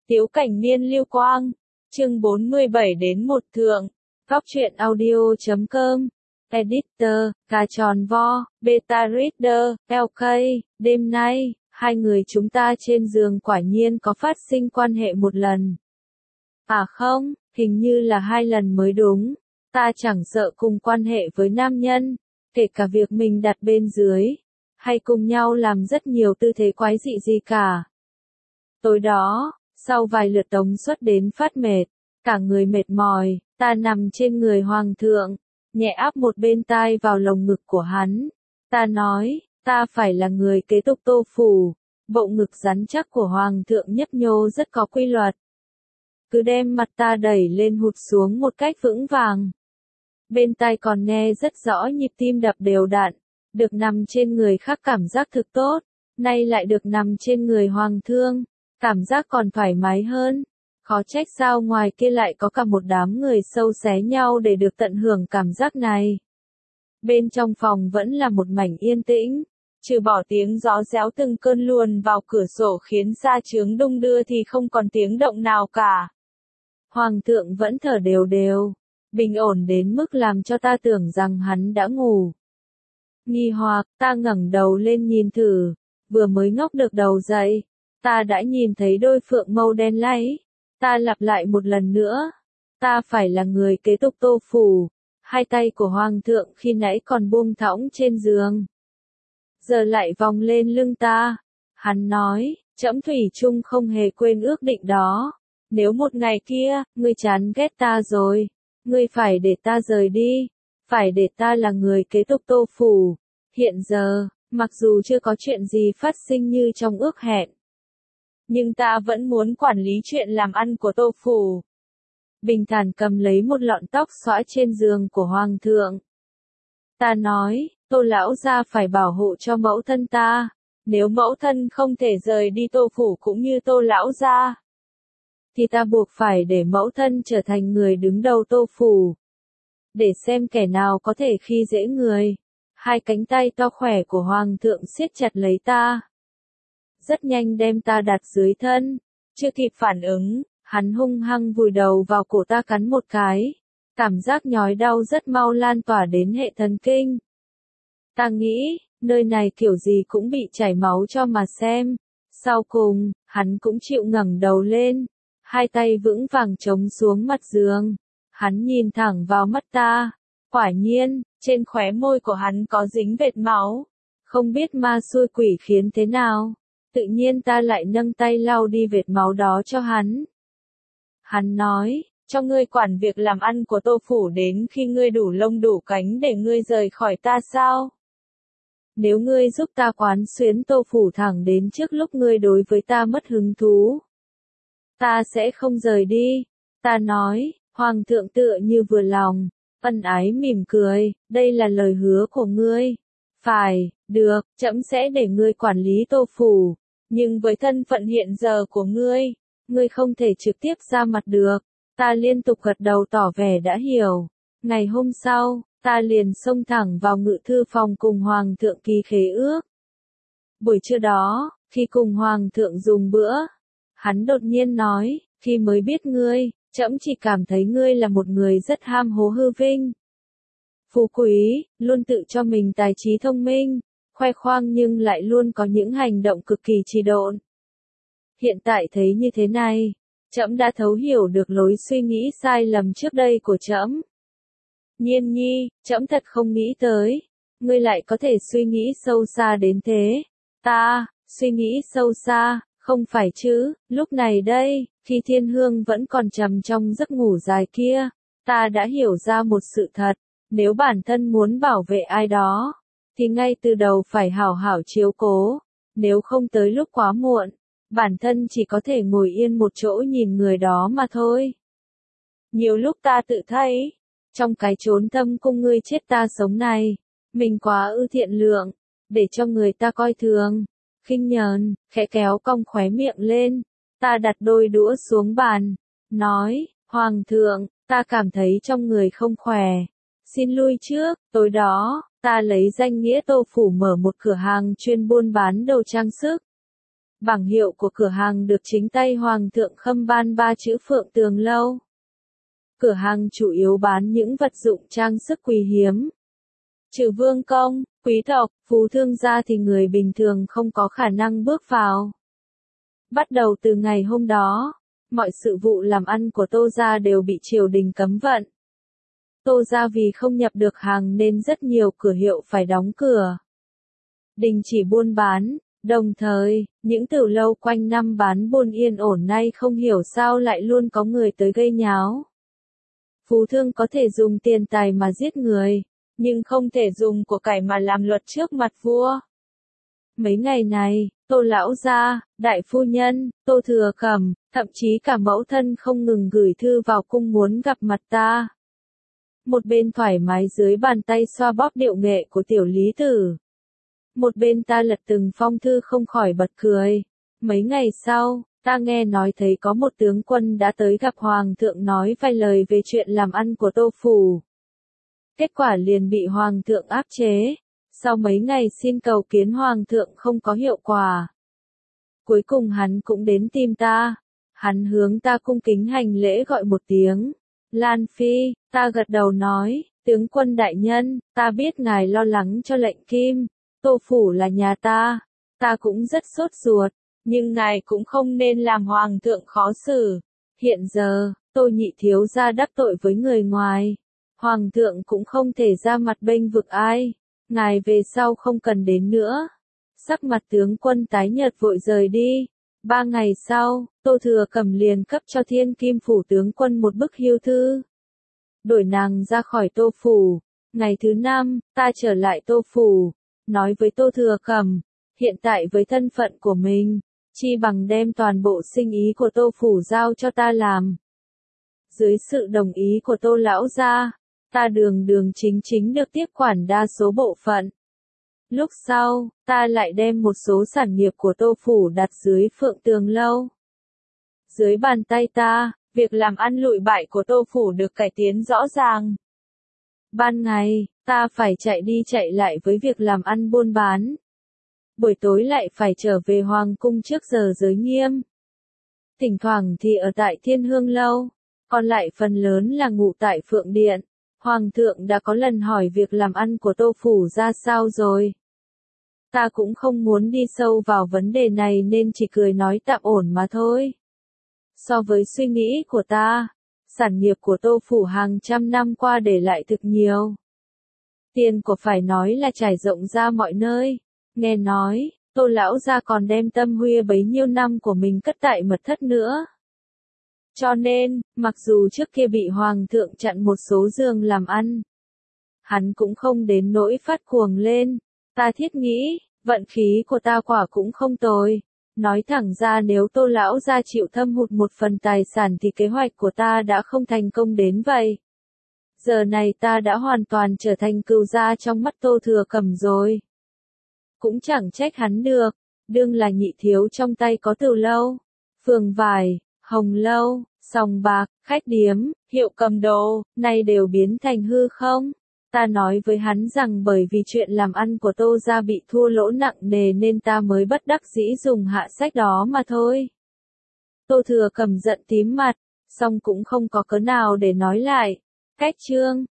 Tiếu Cảnh Niên Lưu Quang, chương 47 đến 1 thượng, góc truyện audio.com, editor, Cà Tròn Vo, Beta Reader, LK, đêm nay, hai người chúng ta trên giường quả nhiên có phát sinh quan hệ một lần. À không, hình như là 2 lần mới đúng, ta chẳng sợ cùng quan hệ với nam nhân, kể cả việc mình đặt bên dưới, hay cùng nhau làm rất nhiều tư thế quái dị gì cả. Tối đó, sau vài lượt tống xuất đến phát mệt, cả người mệt mỏi, ta nằm trên người hoàng thượng, nhẹ áp một bên tai vào lồng ngực của hắn. Ta nói, ta phải là người kế tục Tô Phủ. Bộ ngực rắn chắc của hoàng thượng nhấp nhô rất có quy luật. Cứ đem mặt ta đẩy lên hụt xuống một cách vững vàng. Bên tai còn nghe rất rõ nhịp tim đập đều đặn, được nằm trên người khác cảm giác thực tốt, nay lại được nằm trên người hoàng thượng. Cảm giác còn thoải mái hơn. Khó trách sao ngoài kia lại có cả một đám người sâu xé nhau để được tận hưởng cảm giác này. Bên trong phòng vẫn là một mảnh yên tĩnh, trừ bỏ tiếng gió réo từng cơn luồn vào cửa sổ khiến sa chướng đung đưa thì không còn tiếng động nào cả. Hoàng thượng vẫn thở đều đều, bình ổn đến mức làm cho ta tưởng rằng hắn đã ngủ. Nghi hoặc, ta ngẩng đầu lên nhìn thử, vừa mới ngóc được đầu dậy. Ta đã nhìn thấy đôi phượng mâu đen láy. Ta lặp lại một lần nữa. Ta phải là người kế tục Tô Phủ. Hai tay của hoàng thượng khi nãy còn buông thõng trên giường. Giờ lại vòng lên lưng ta. Hắn nói, trẫm thủy chung không hề quên ước định đó. Nếu một ngày kia, ngươi chán ghét ta rồi. Ngươi phải để ta rời đi. Phải để ta là người kế tục Tô Phủ. Hiện giờ, mặc dù chưa có chuyện gì phát sinh như trong ước hẹn. Nhưng ta vẫn muốn quản lý chuyện làm ăn của Tô Phủ. Bình thản cầm lấy một lọn tóc xõa trên giường của hoàng thượng. Ta nói, Tô lão gia phải bảo hộ cho mẫu thân ta. Nếu mẫu thân không thể rời đi Tô Phủ cũng như Tô lão gia, thì ta buộc phải để mẫu thân trở thành người đứng đầu Tô Phủ. Để xem kẻ nào có thể khi dễ người. Hai cánh tay to khỏe của hoàng thượng siết chặt lấy ta. Rất nhanh đem ta đặt dưới thân. Chưa kịp phản ứng, hắn hung hăng vùi đầu vào cổ ta cắn một cái. Cảm giác nhói đau rất mau lan tỏa đến hệ thần kinh. Ta nghĩ, nơi này kiểu gì cũng bị chảy máu cho mà xem. Sau cùng, hắn cũng chịu ngẩng đầu lên. Hai tay vững vàng chống xuống mặt giường. Hắn nhìn thẳng vào mắt ta. Quả nhiên, trên khóe môi của hắn có dính vệt máu. Không biết ma xui quỷ khiến thế nào. Tự nhiên ta lại nâng tay lau đi vệt máu đó cho hắn. Hắn nói, cho ngươi quản việc làm ăn của Tô Phủ đến khi ngươi đủ lông đủ cánh để ngươi rời khỏi ta sao? Nếu ngươi giúp ta quán xuyến Tô Phủ thẳng đến trước lúc ngươi đối với ta mất hứng thú, ta sẽ không rời đi. Ta nói, hoàng thượng tựa như vừa lòng, ân ái mỉm cười, đây là lời hứa của ngươi. Phải, được, trẫm sẽ để ngươi quản lý Tô Phủ. Nhưng với thân phận hiện giờ của ngươi không thể trực tiếp ra mặt được. Ta liên tục gật đầu tỏ vẻ đã hiểu. Ngày hôm sau, ta liền xông thẳng vào ngự thư phòng cùng hoàng thượng ký khế ước. Buổi trưa đó, khi cùng hoàng thượng dùng bữa, hắn đột nhiên nói, khi mới biết ngươi, trẫm chỉ cảm thấy ngươi là một người rất ham hố hư vinh. Phú quý, luôn tự cho mình tài trí thông minh, khoe khoang nhưng lại luôn có những hành động cực kỳ trì độn. Hiện tại thấy như thế này, trẫm đã thấu hiểu được lối suy nghĩ sai lầm trước đây của trẫm. Nhiên nhi, trẫm thật không nghĩ tới, ngươi lại có thể suy nghĩ sâu xa đến thế. Ta, suy nghĩ sâu xa, không phải chứ, lúc này đây, khi thiên hương vẫn còn trầm trong giấc ngủ dài kia, ta đã hiểu ra một sự thật, nếu bản thân muốn bảo vệ ai đó, thì ngay từ đầu phải hảo hảo chiếu cố, nếu không tới lúc quá muộn, bản thân chỉ có thể ngồi yên một chỗ nhìn người đó mà thôi. Nhiều lúc ta tự thấy, trong cái chốn thâm cung ngươi chết ta sống này, mình quá ư thiện lượng, để cho người ta coi thường, khinh nhờn, khẽ kéo cong khóe miệng lên, ta đặt đôi đũa xuống bàn, nói, hoàng thượng, ta cảm thấy trong người không khỏe, xin lui trước, tối đó. Ta lấy danh nghĩa Tô Phủ mở một cửa hàng chuyên buôn bán đồ trang sức. Bảng hiệu của cửa hàng được chính tay Hoàng thượng khâm ban 3 chữ Phượng Tường Lâu. Cửa hàng chủ yếu bán những vật dụng trang sức quý hiếm. Trừ vương công, quý tộc, phú thương gia thì người bình thường không có khả năng bước vào. Bắt đầu từ ngày hôm đó, mọi sự vụ làm ăn của Tô gia đều bị triều đình cấm vận. Tô gia vì không nhập được hàng nên rất nhiều cửa hiệu phải đóng cửa, đình chỉ buôn bán, đồng thời, những tiểu lâu quanh năm bán buôn yên ổn nay không hiểu sao lại luôn có người tới gây nháo. Phú thương có thể dùng tiền tài mà giết người, nhưng không thể dùng của cải mà làm luật trước mặt vua. Mấy ngày này, Tô lão gia, đại phu nhân, Tô Thừa Cẩm, thậm chí cả mẫu thân không ngừng gửi thư vào cung muốn gặp mặt ta. Một bên thoải mái dưới bàn tay xoa bóp điệu nghệ của tiểu lý tử. Một bên ta lật từng phong thư không khỏi bật cười. Mấy ngày sau, ta nghe nói thấy có một tướng quân đã tới gặp Hoàng thượng nói vài lời về chuyện làm ăn của Tô phủ. Kết quả liền bị Hoàng thượng áp chế. Sau mấy ngày xin cầu kiến Hoàng thượng không có hiệu quả. Cuối cùng hắn cũng đến tìm ta. Hắn hướng ta cung kính hành lễ gọi một tiếng. Lan Phi, ta gật đầu nói, tướng quân đại nhân, ta biết ngài lo lắng cho lệnh Kim. Tô phủ là nhà ta cũng rất sốt ruột, nhưng ngài cũng không nên làm Hoàng thượng khó xử. Hiện giờ, Tô nhị thiếu gia đắc tội với người ngoài. Hoàng thượng cũng không thể ra mặt bênh vực ai. Ngài về sau không cần đến nữa. Sắc mặt tướng quân tái nhợt vội rời đi. 3 ngày sau, Tô Thừa Cẩm liền cấp cho Thiên Kim phủ tướng quân một bức hưu thư. Đổi nàng ra khỏi Tô phủ. Ngày thứ 5, ta trở lại Tô phủ, nói với Tô Thừa Cẩm, hiện tại với thân phận của mình, chi bằng đem toàn bộ sinh ý của Tô phủ giao cho ta làm. Dưới sự đồng ý của Tô lão gia, ta đường đường chính chính được tiếp quản đa số bộ phận. Lúc sau, ta lại đem một số sản nghiệp của Tô phủ đặt dưới Phượng Tường Lâu. Dưới bàn tay ta, việc làm ăn lụi bại của Tô phủ được cải tiến rõ ràng. Ban ngày, ta phải chạy đi chạy lại với việc làm ăn buôn bán. Buổi tối lại phải trở về Hoàng cung trước giờ giới nghiêm. Thỉnh thoảng thì ở tại Thiên Hương Lâu, còn lại phần lớn là ngủ tại Phượng Điện. Hoàng thượng đã có lần hỏi việc làm ăn của Tô phủ ra sao rồi. Ta cũng không muốn đi sâu vào vấn đề này nên chỉ cười nói tạm ổn mà thôi. So với suy nghĩ của ta, sản nghiệp của Tô phủ hàng trăm năm qua để lại thực nhiều. Tiền của phải nói là trải rộng ra mọi nơi. Nghe nói, Tô lão gia còn đem tâm huyết bấy nhiêu năm của mình cất tại mật thất nữa. Cho nên, mặc dù trước kia bị Hoàng thượng chặn một số giường làm ăn, hắn cũng không đến nỗi phát cuồng lên. Ta thiết nghĩ, vận khí của ta quả cũng không tồi. Nói thẳng ra nếu Tô lão gia chịu thâm hụt một phần tài sản thì kế hoạch của ta đã không thành công đến vậy. Giờ này ta đã hoàn toàn trở thành cừu gia trong mắt Tô Thừa Cẩm rồi. Cũng chẳng trách hắn được, đương là nhị thiếu trong tay có Tiểu lâu, phường vải, hồng lâu, sòng bạc, khách điếm, hiệu cầm đồ, nay đều biến thành hư không. Ta nói với hắn rằng bởi vì chuyện làm ăn của Tô gia bị thua lỗ nặng nề nên ta mới bất đắc dĩ dùng hạ sách đó mà thôi. Tô Thừa Cẩm giận tím mặt, song cũng không có cớ nào để nói lại. Cách chương